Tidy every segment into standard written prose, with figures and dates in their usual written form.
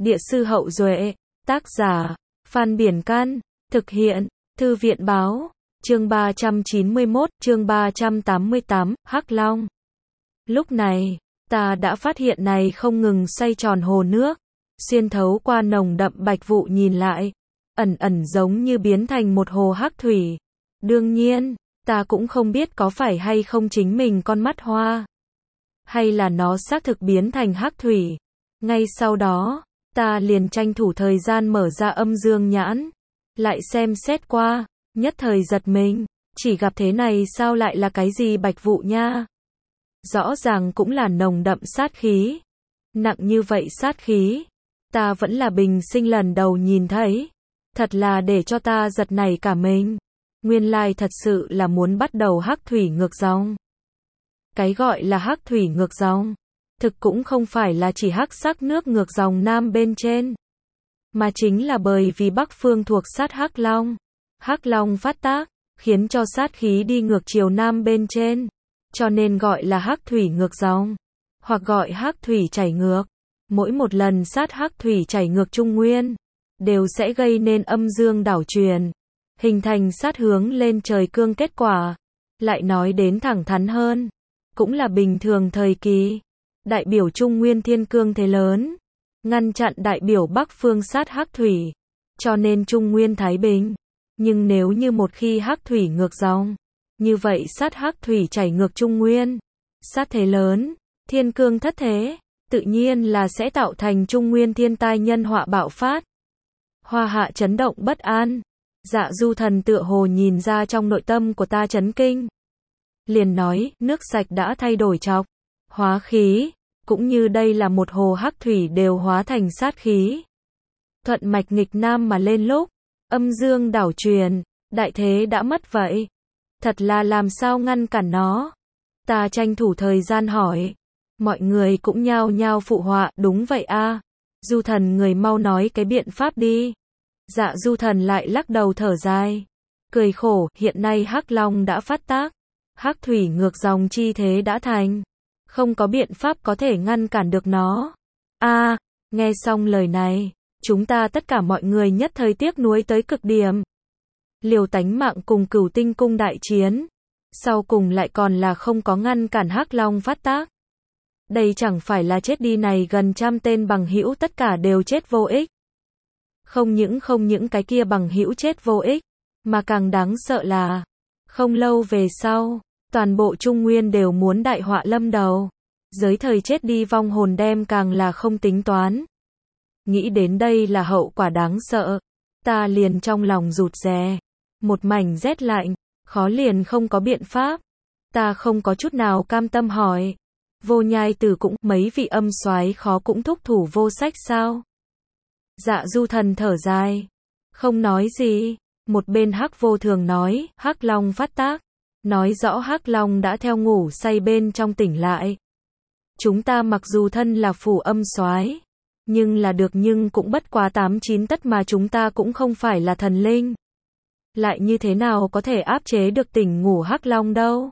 Địa sư Hậu Duệ, tác giả, Phan Biển Can, thực hiện, Thư viện Báo, chương 391, chương 388, Hắc Long. Lúc này, ta đã phát hiện này không ngừng xoay tròn hồ nước, xuyên thấu qua nồng đậm bạch vụ nhìn lại, ẩn ẩn giống như biến thành một hồ hắc thủy. Đương nhiên, ta cũng không biết có phải hay không chính mình con mắt hoa, hay là nó xác thực biến thành hắc thủy. Ngay sau đó, ta liền tranh thủ thời gian mở ra âm dương nhãn, lại xem xét qua, nhất thời giật mình, chỉ gặp thế này sao lại là cái gì bạch vụ nha. Rõ ràng cũng là nồng đậm sát khí. Nặng như vậy sát khí, ta vẫn là bình sinh lần đầu nhìn thấy. Thật là để cho ta giật nảy cả mình. Nguyên lai thật sự là muốn bắt đầu hắc thủy ngược dòng. Cái gọi là hắc thủy ngược dòng, thực cũng không phải là chỉ hắc sắc nước ngược dòng nam bên trên, mà chính là bởi vì Bắc Phương thuộc sát Hắc Long. Hắc Long phát tác, khiến cho sát khí đi ngược chiều nam bên trên, cho nên gọi là hắc thủy ngược dòng, hoặc gọi hắc thủy chảy ngược. Mỗi một lần sát hắc thủy chảy ngược trung nguyên, đều sẽ gây nên âm dương đảo truyền, hình thành sát hướng lên trời cương kết quả. Lại nói đến thẳng thắn hơn, cũng là bình thường thời kỳ, đại biểu Trung Nguyên thiên cương thế lớn, ngăn chặn đại biểu Bắc Phương sát hắc thủy, cho nên Trung Nguyên thái bình. Nhưng nếu như một khi hắc thủy ngược dòng, như vậy sát hắc thủy chảy ngược Trung Nguyên, sát thế lớn, thiên cương thất thế, tự nhiên là sẽ tạo thành Trung Nguyên thiên tai nhân họa bạo phát. Hoa hạ chấn động bất an. Dạ Du Thần tựa hồ nhìn ra trong nội tâm của ta chấn kinh, liền nói, nước sạch đã thay đổi chọc, hóa khí, cũng như đây là một hồ hắc thủy đều hóa thành sát khí. Thuận mạch nghịch nam mà lên lúc, âm dương đảo truyền, đại thế đã mất vậy. Thật là làm sao ngăn cản nó? Ta tranh thủ thời gian hỏi. Mọi người cũng nhao nhao phụ họa, đúng vậy a. Du Thần người mau nói cái biện pháp đi. Dạ Du Thần lại lắc đầu thở dài, cười khổ, hiện nay Hắc Long đã phát tác, hắc thủy ngược dòng chi thế đã thành, không có biện pháp có thể ngăn cản được nó. Nghe xong lời này, chúng ta tất cả mọi người nhất thời tiếc nuối tới cực điểm. Liều tánh mạng cùng Cửu Tinh cung đại chiến, sau cùng lại còn là không có ngăn cản Hắc Long phát tác. Đây chẳng phải là chết đi này gần trăm tên bằng hữu tất cả đều chết vô ích. Không những cái kia bằng hữu chết vô ích, mà càng đáng sợ là, không lâu về sau, toàn bộ Trung Nguyên đều muốn đại họa lâm đầu. Giới thời chết đi vong hồn đem càng là không tính toán. Nghĩ đến đây là hậu quả đáng sợ, ta liền trong lòng rụt rè, một mảnh rét lạnh, khó liền không có biện pháp. Ta không có chút nào cam tâm hỏi, Vô Nhai Tử cũng, mấy vị âm soái khó cũng thúc thủ vô sách sao? Dạ Du Thần thở dài, không nói gì. Một bên Hắc Vô Thường nói, Hắc Long phát tác, nói rõ Hắc Long đã theo ngủ say bên trong tỉnh lại. Chúng ta mặc dù thân là phủ âm soái, nhưng là được nhưng cũng bất quá 8-9 tất mà chúng ta cũng không phải là thần linh. Lại như thế nào có thể áp chế được tỉnh ngủ Hắc Long đâu?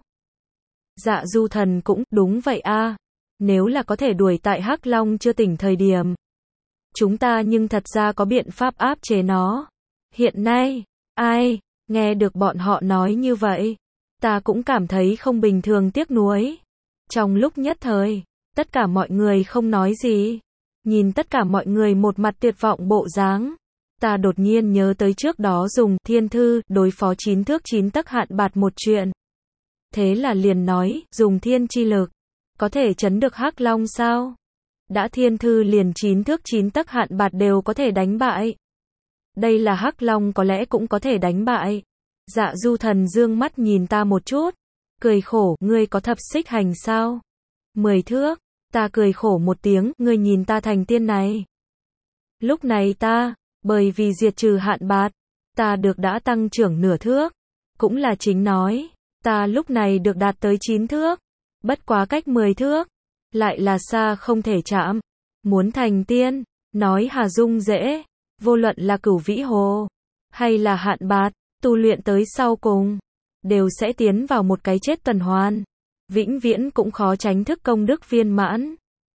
Dạ Du Thần cũng, đúng vậy a. Nếu là có thể đuổi tại Hắc Long chưa tỉnh thời điểm, chúng ta nhưng thật ra có biện pháp áp chế nó. Hiện nay, nghe được bọn họ nói như vậy, ta cũng cảm thấy không bình thường tiếc nuối. Trong lúc nhất thời, tất cả mọi người không nói gì. Nhìn tất cả mọi người một mặt tuyệt vọng bộ dáng, ta đột nhiên nhớ tới trước đó dùng thiên thư đối phó 9 thước 9 tấc hạn bạt một chuyện. Thế là liền nói, dùng thiên chi lực, có thể chấn được Hắc Long sao? Đã thiên thư liền 9 thước 9 tấc hạn bạt đều có thể đánh bại. Đây là Hắc Long có lẽ cũng có thể đánh bại. Dạ Du Thần dương mắt nhìn ta một chút, cười khổ, ngươi có thập xích hành sao? 10 thước, ta cười khổ một tiếng, ngươi nhìn ta thành tiên này. Lúc này ta, bởi vì diệt trừ hạn bạt, ta được đã tăng trưởng nửa thước. Cũng là chính nói, ta lúc này được đạt tới 9 thước, bất quá cách 10 thước, lại là xa không thể chạm. Muốn thành tiên, nói hà dung dễ, vô luận là Cửu Vĩ Hồ, hay là hạn bạt, tu luyện tới sau cùng, đều sẽ tiến vào một cái chết tuần hoàn, vĩnh viễn cũng khó tránh thức công đức viên mãn.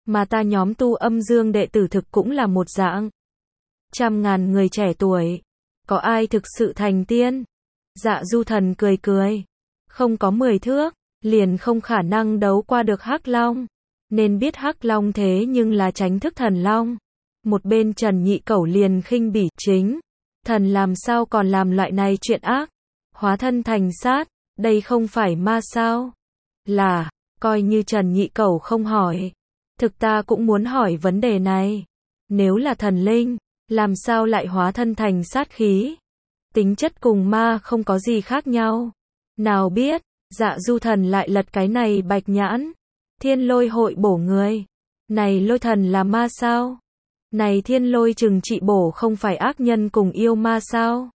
Mà ta nhóm tu âm dương đệ tử thực cũng là một dạng. Trăm ngàn người trẻ tuổi, có ai thực sự thành tiên? Dạ Du Thần cười cười. Không có 10 thước, liền không khả năng đấu qua được Hắc Long. Nên biết Hắc Long thế nhưng là tránh thức thần long. Một bên Trần Nhị Cẩu liền khinh bỉ, chính thần làm sao còn làm loại này chuyện ác, hóa thân thành sát, đây không phải ma sao? Là, coi như Trần Nhị Cẩu không hỏi. Thực ta cũng muốn hỏi vấn đề này. Nếu là thần linh, làm sao lại hóa thân thành sát khí? Tính chất cùng ma không có gì khác nhau. Nào biết, Dạ Du Thần lại lật cái này bạch nhãn. Thiên lôi hội bổ người. Này lôi thần là ma sao? Này thiên lôi trừng trị bổ không phải ác nhân cùng yêu ma sao?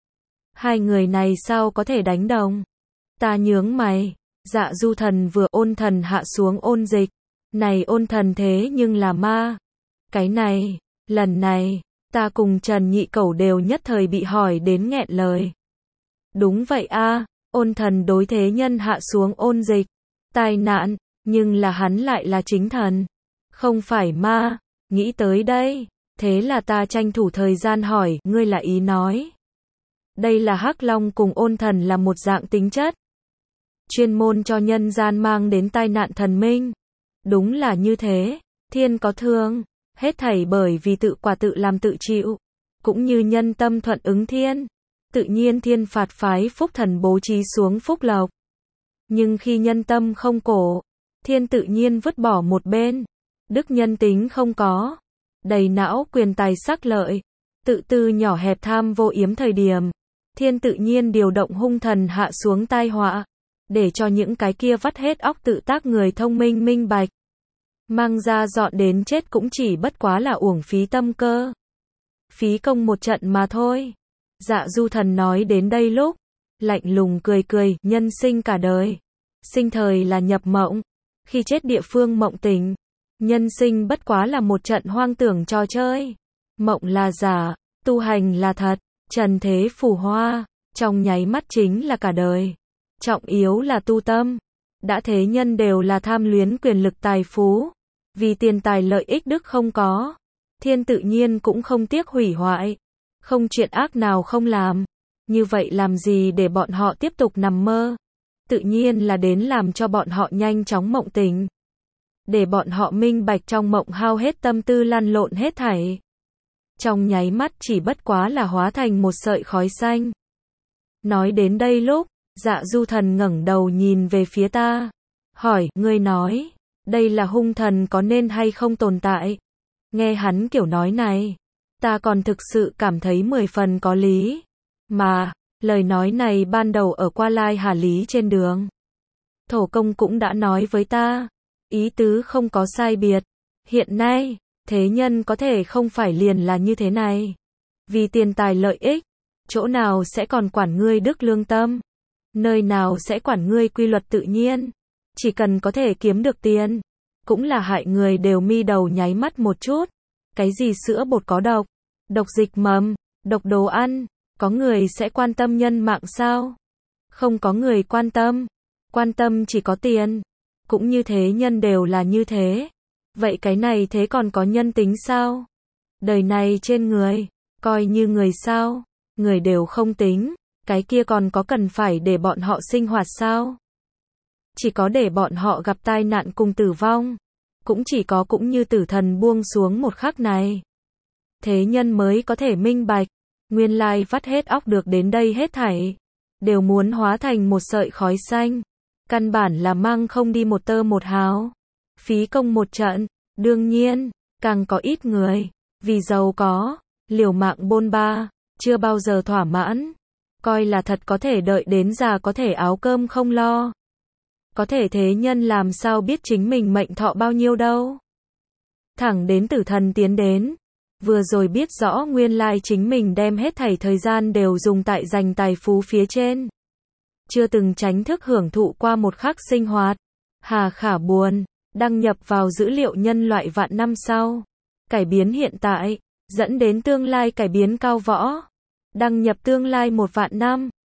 Hai người này sao có thể đánh đồng? Ta nhướng mày. Dạ Du Thần vừa ôn thần hạ xuống ôn dịch. Này ôn thần thế nhưng là ma. Cái này, lần này, ta cùng Trần Nhị Cẩu đều nhất thời bị hỏi đến nghẹn lời. Đúng vậy a, ôn thần đối thế nhân hạ xuống ôn dịch. Tai nạn, nhưng là hắn lại là chính thần. Không phải ma, nghĩ tới đây. Thế là ta tranh thủ thời gian hỏi, ngươi là ý nói. Đây là Hắc Long cùng ôn thần là một dạng tính chất. Chuyên môn cho nhân gian mang đến tai nạn thần minh. Đúng là như thế, thiên có thương, hết thảy bởi vì tự quả tự làm tự chịu. Cũng như nhân tâm thuận ứng thiên, tự nhiên thiên phạt phái phúc thần bố trí xuống phúc lộc. Nhưng khi nhân tâm không cổ, thiên tự nhiên vứt bỏ một bên. Đức nhân tính không có, đầy não quyền tài sắc lợi, tự tư nhỏ hẹp tham vô yếm thời điểm. Thiên tự nhiên điều động hung thần hạ xuống tai họa, để cho những cái kia vắt hết óc tự tác người thông minh minh bạch. Mang ra dọn đến chết cũng chỉ bất quá là uổng phí tâm cơ. Phí công một trận mà thôi. Dạ Du Thần nói đến đây lúc, lạnh lùng cười cười, nhân sinh cả đời. Sinh thời là nhập mộng, khi chết địa phương mộng tỉnh. Nhân sinh bất quá là một trận hoang tưởng trò chơi. Mộng là giả, tu hành là thật, trần thế phù hoa, trong nháy mắt chính là cả đời. Trọng yếu là tu tâm. Đã thế nhân đều là tham luyến quyền lực tài phú. Vì tiền tài lợi ích đức không có. Thiên tự nhiên cũng không tiếc hủy hoại. Không chuyện ác nào không làm. Như vậy làm gì để bọn họ tiếp tục nằm mơ? Tự nhiên là đến làm cho bọn họ nhanh chóng mộng tỉnh. Để bọn họ minh bạch trong mộng hao hết tâm tư lăn lộn hết thảy. Trong nháy mắt chỉ bất quá là hóa thành một sợi khói xanh. Nói đến đây lúc, Dạ Du Thần ngẩng đầu nhìn về phía ta. Hỏi, ngươi nói, đây là hung thần có nên hay không tồn tại? Nghe hắn kiểu nói này, ta còn thực sự cảm thấy 10 phần có lý. Mà, lời nói này ban đầu ở Qua Lai Hà Lý trên đường. Thổ công cũng đã nói với ta, ý tứ không có sai biệt. Hiện nay, thế nhân có thể không phải liền là như thế này. Vì tiền tài lợi ích, chỗ nào sẽ còn quản ngươi đức lương tâm? Nơi nào sẽ quản ngươi quy luật tự nhiên? Chỉ cần có thể kiếm được tiền, cũng là hại người đều mi đầu nháy mắt một chút. Cái gì sữa bột có độc, độc dịch mầm, độc đồ ăn, có người sẽ quan tâm nhân mạng sao? Không có người quan tâm chỉ có tiền. Cũng như thế nhân đều là như thế. Vậy cái này thế còn có nhân tính sao? Đời này trên người, coi như người sao? Người đều không tính, cái kia còn có cần phải để bọn họ sinh hoạt sao? Chỉ có để bọn họ gặp tai nạn cùng tử vong. Cũng chỉ có cũng như tử thần buông xuống một khắc này. Thế nhân mới có thể minh bạch, nguyên lai vắt hết óc được đến đây hết thảy. Đều muốn hóa thành một sợi khói xanh. Căn bản là mang không đi một tơ một hào. Phí công một trận, đương nhiên, càng có ít người, vì giàu có, liều mạng bôn ba, chưa bao giờ thỏa mãn. Coi là thật có thể đợi đến già có thể áo cơm không lo. Có thể thế nhân làm sao biết chính mình mệnh thọ bao nhiêu đâu. Thẳng đến tử thần tiến đến. Vừa rồi biết rõ nguyên lai chính mình đem hết thảy thời gian đều dùng tại giành tài phú phía trên. Chưa từng tránh thức hưởng thụ qua một khắc sinh hoạt. Hà khả buồn, đăng nhập vào dữ liệu nhân loại vạn năm sau. Cải biến hiện tại, dẫn đến tương lai cải biến cao võ. Đăng nhập tương lai 1 vạn năm.